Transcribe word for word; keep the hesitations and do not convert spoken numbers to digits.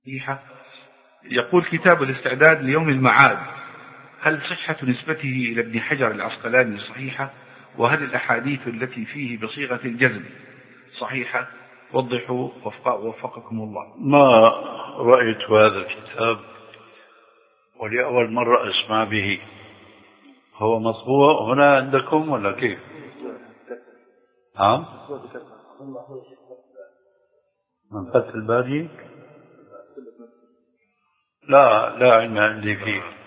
صحيحة. يقول كتاب الاستعداد ليوم المعاد، هل صحة نسبته إلى ابن حجر العسقلاني صحيحة؟ وهل الأحاديث التي فيه بصيغة الجزم صحيحة؟ وضحوا وفقكم الله. ما رأيت هذا الكتاب ولأول مرة أسمع به. هو مطبوع هنا عندكم ولا كيف؟ نعم، من فتح الباري. لا لا علم عندي فيه.